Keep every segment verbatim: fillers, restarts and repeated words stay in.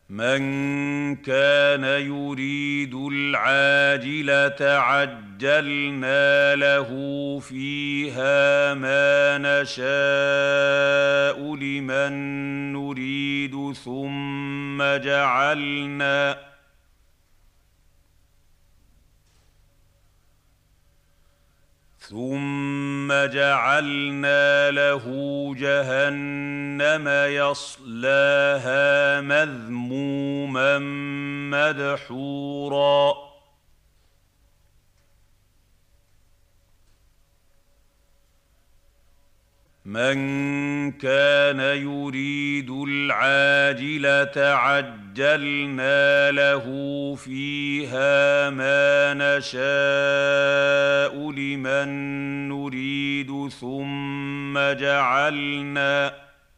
مَن كَانَ يُرِيدُ الْعَاجِلَةَ عَجَّلْنَا لَهُ فِيهَا مَا نَشَاءُ لِمَن نُّرِيدُ ثُمَّ جَعَلْنَا ثُمَّ جَعَلْنَا لَهُ جَهَنَّمَ يَصْلَاهَا مَذْمُومًا مَّدْحُورًا مَن كَانَ يُرِيدُ الْعَاجِلَةَ عَجَّلْنَا لَهُ فِيهَا مَا نَشَاءُ لِمَن نُّرِيدُ ثُمَّ جَعَلْنَا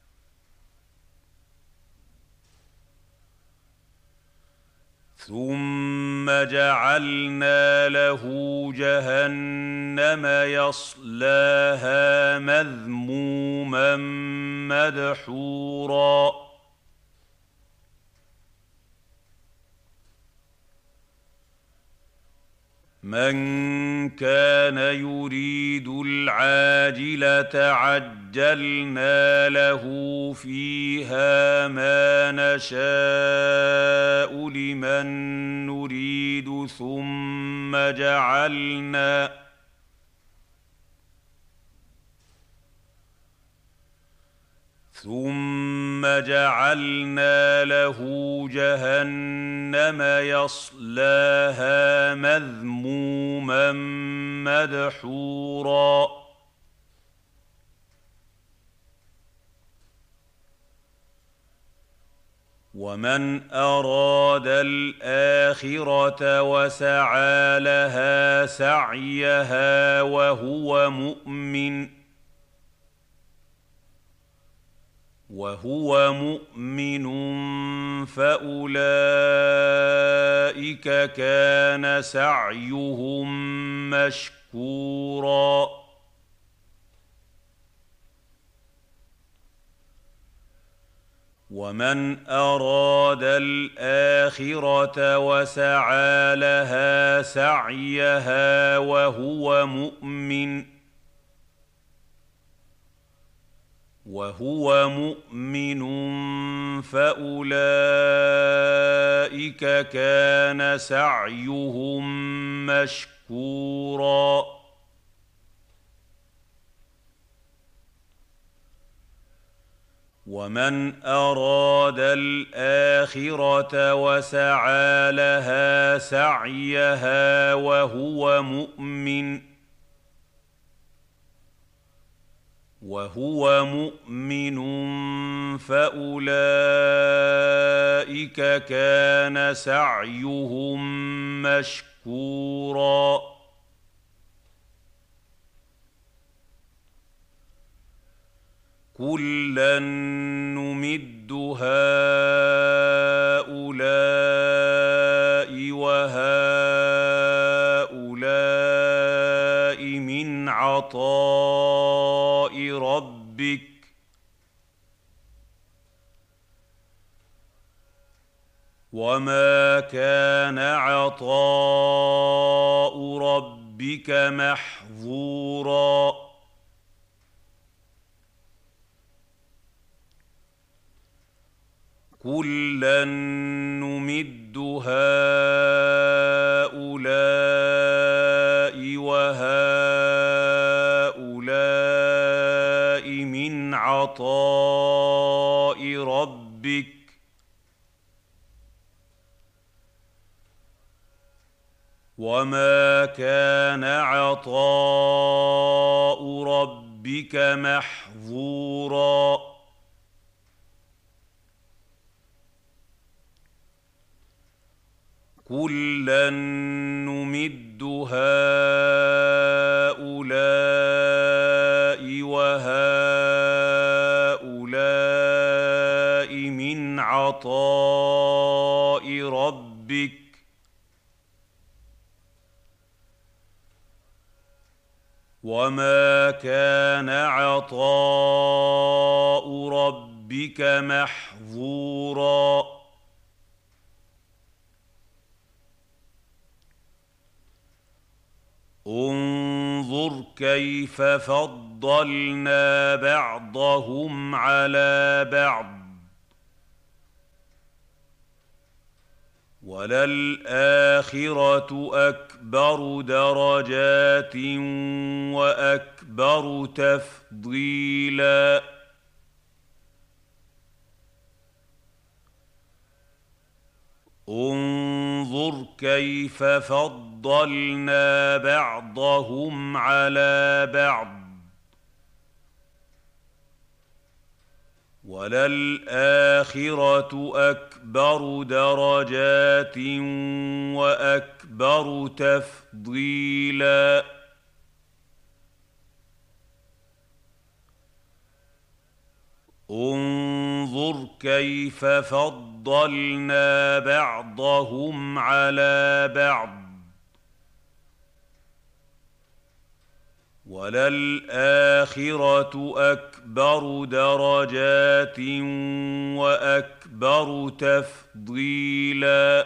ثُمَّ جَعَلْنَا لَهُ جَهَنَّمَ يَصْلَاهَا مَذْمُومًا مَّدْحُورًا مَن كَانَ يُرِيدُ الْعَاجِلَةَ عَجَّلْنَا لَهُ فِيهَا مَا نَشَاءُ لِمَن نُّرِيدُ ثُمَّ جَعَلْنَا ثُمَّ جَعَلْنَا لَهُ جَهَنَّمَ يَصْلَاهَا مَذْمُومًا مَّدْحُورًا وَمَنْ أَرَادَ الْآخِرَةَ وَسَعَىٰ لَهَا سَعْيَهَا وَهُوَ مُؤْمِنٌ وهو مؤمن فأولئك كان سعيهم مشكورا ومن أراد الآخرة وسعى لها سعيها وهو مؤمن وهو مؤمن فأولئك كان سعيهم مشكورا ومن أراد الآخرة وسعى لها سعيها وهو مؤمن وهو مؤمن فأولئك كان سعيهم مشكورا كلا نمد هؤلاء وهؤلاء من عطاء ربك وما كان عطاء ربك محظورا كلا نمد هؤلاء وهؤلاء من عطاء ربك وما كان عطاء ربك محظورا كلا نمد هؤلاء وهؤلاء من عطاء ربك وما كان عطاء ربك محظورا كلا نمد هؤلاء وهؤلاء من عطاء ربك وما كان عطاء ربك محظورا كلا نمد هؤلاء وهؤلاء من عطاء ربك محظورا كلا نمد هؤلاء وهؤلاء من عطاء ربك وما كان عطاء ربك محظورا كيف فضلنا بعضهم على بعض وللآخرة أكبر درجات وأكبر تفضيلا انظر كيف فضلنا بعضهم على بعض وللآخرة أكبر درجات وأكبر تفضيلا انظر كيف فضلنا بعضهم على بعض وللآخرة أكبر درجات وأكبر تفضيلا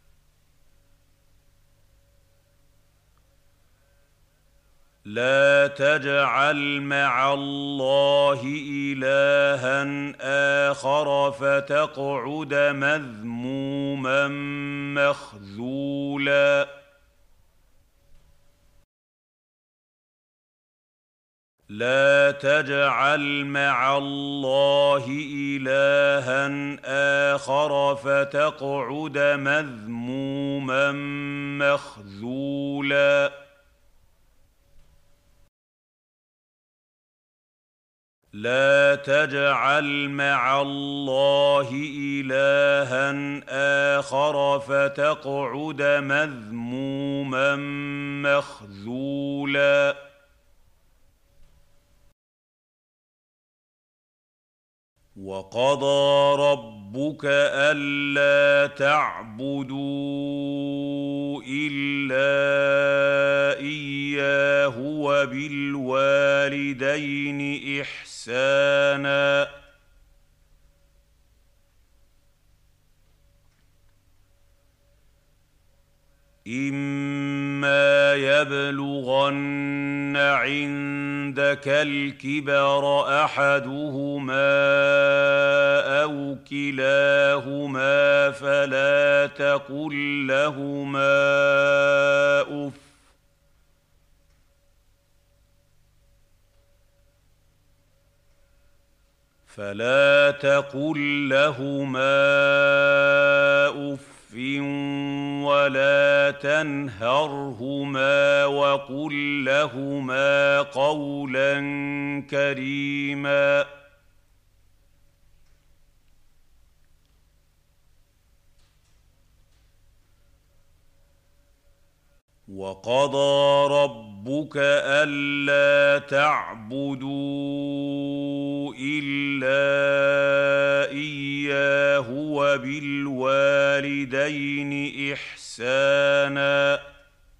لا تجعل مع الله إلها آخر فتقعد مذموما مخذولا لا تجعل مع الله إلها آخر فتقعد مذموما مخذولا لا تجعل مع الله إلها آخر فتقعد مذموما مخذولا وقضى ربك ألا تعبدوا إلا إياه وبالوالدين إحسانا إما يبلغن عندك الكبر أحدهما أو كلاهما فلا تقل لهما أف فلا تقل لهما أف ولا تنهرهما وقل لهما قولا كريما وقضى ربك ألا تعبدوا إلا إياه وبالوالدين إحسانا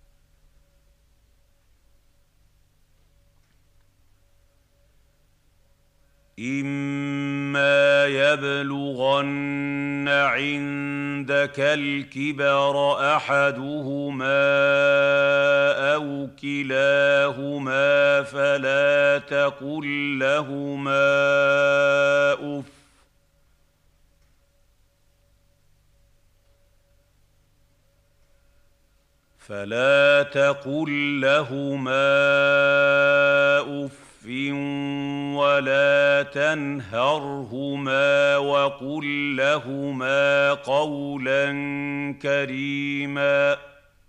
إما يبلغن عندك الكبر أحدهما أو كلاهما فلا تقل لهما أف فلا تقل لهما أف ولا تنهرهما وقل لهما قولا كريما وقضى ربك ألا تعبدوا إلا إياه وبالوالدين إحسانا إما يبلغن عندك الكبر أحدهما أو كلاهما فلا تقل لهما أف فلا تقل لهما أف ولا تنهرهما فلا تقل لهما أف ولا تنهرهما وقل لهما قولا كريما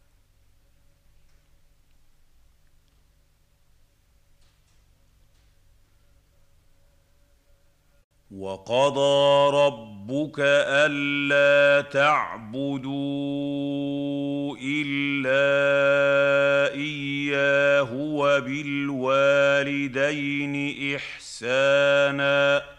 وقضى ربك ألا تعبدوا إلا إياه وبالوالدين إحسانا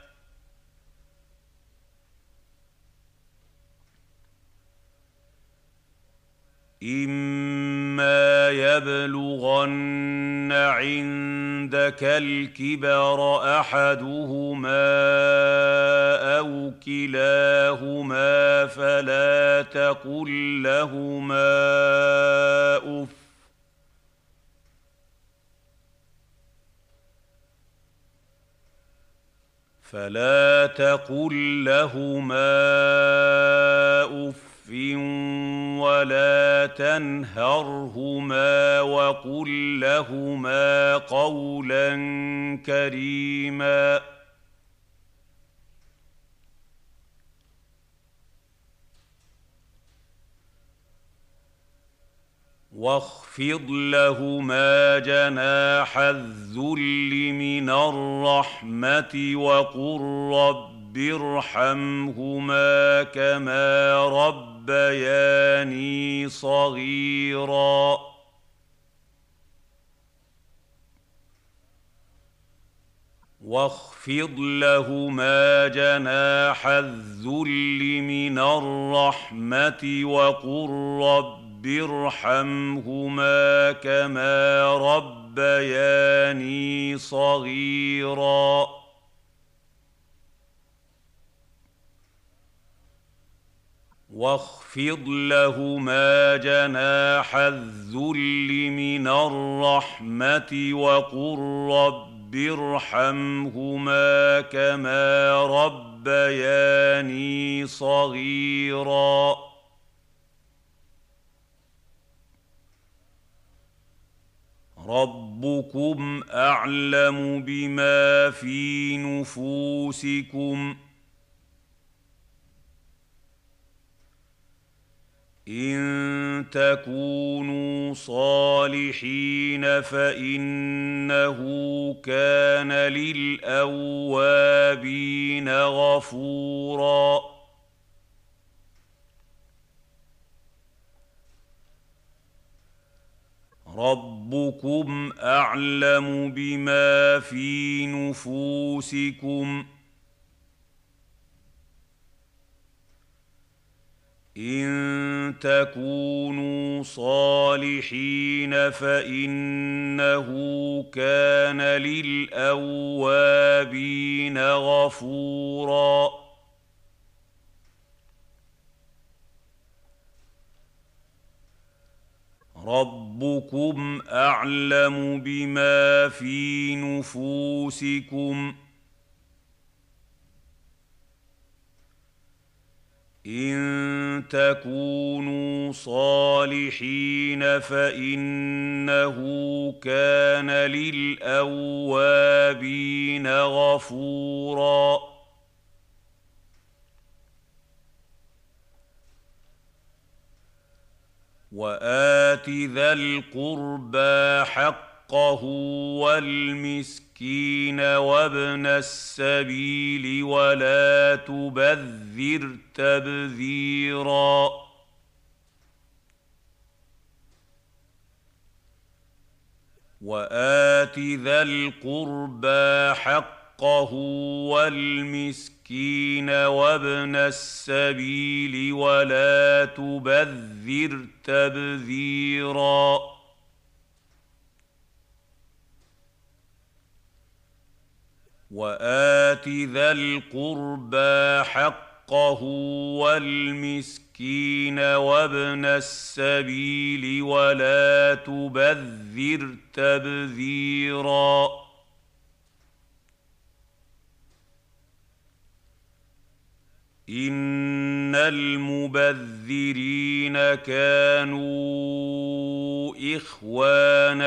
إما يبلغن عندك الكبر أحدهما أو كلاهما فلا تقل لهما أف فلا تقل لهما اف ولا تنهرهما وقل لهما قولا كريما واخفض لهما جناح الذل من الرحمة وقل رب ارحمهما كما ربياني صغيرا واخفض لهما جناح الذل من الرحمة وقل رب رب ارحمهما كما ربياني صغيرا واخفض لهما جناح الذل من الرحمة وقل رب ارحمهما كما ربياني صغيرا ربكم أعلم بما في نفوسكم إن تكونوا صالحين فإنه كان للأوابين غفورا ربكم أعلم بما في نفوسكم إن تكونوا صالحين فإنه كان للأوابين غفورا ربكم أعلم بما في نفوسكم إن تكونوا صالحين فإنه كان للأوابين غفورا وآت ذا القربى حقه والمسكين وابن السبيل ولا تبذر تبذيرا وآت ذا القربى حقه والمسكين وابن السبيل ولا تبذر تبذيرا وآت ذا القربى حقه والمسكين وابن السبيل ولا تبذر تبذيرا إن المبذرين كانوا إخوان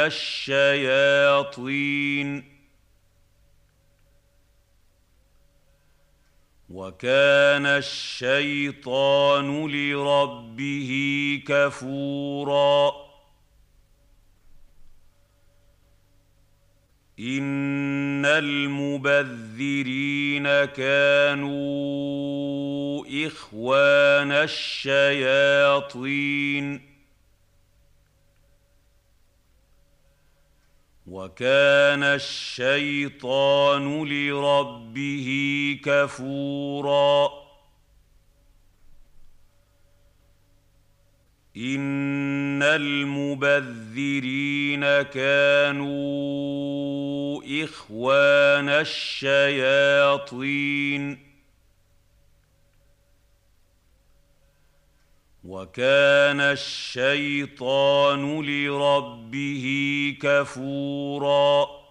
الشياطين وكان الشيطان لربه كفورا إن المبذرين كانوا إخوان الشياطين وكان الشيطان لربه كفورا إن المبذرين كانوا إخوان الشياطين وكان الشيطان لربه كفورا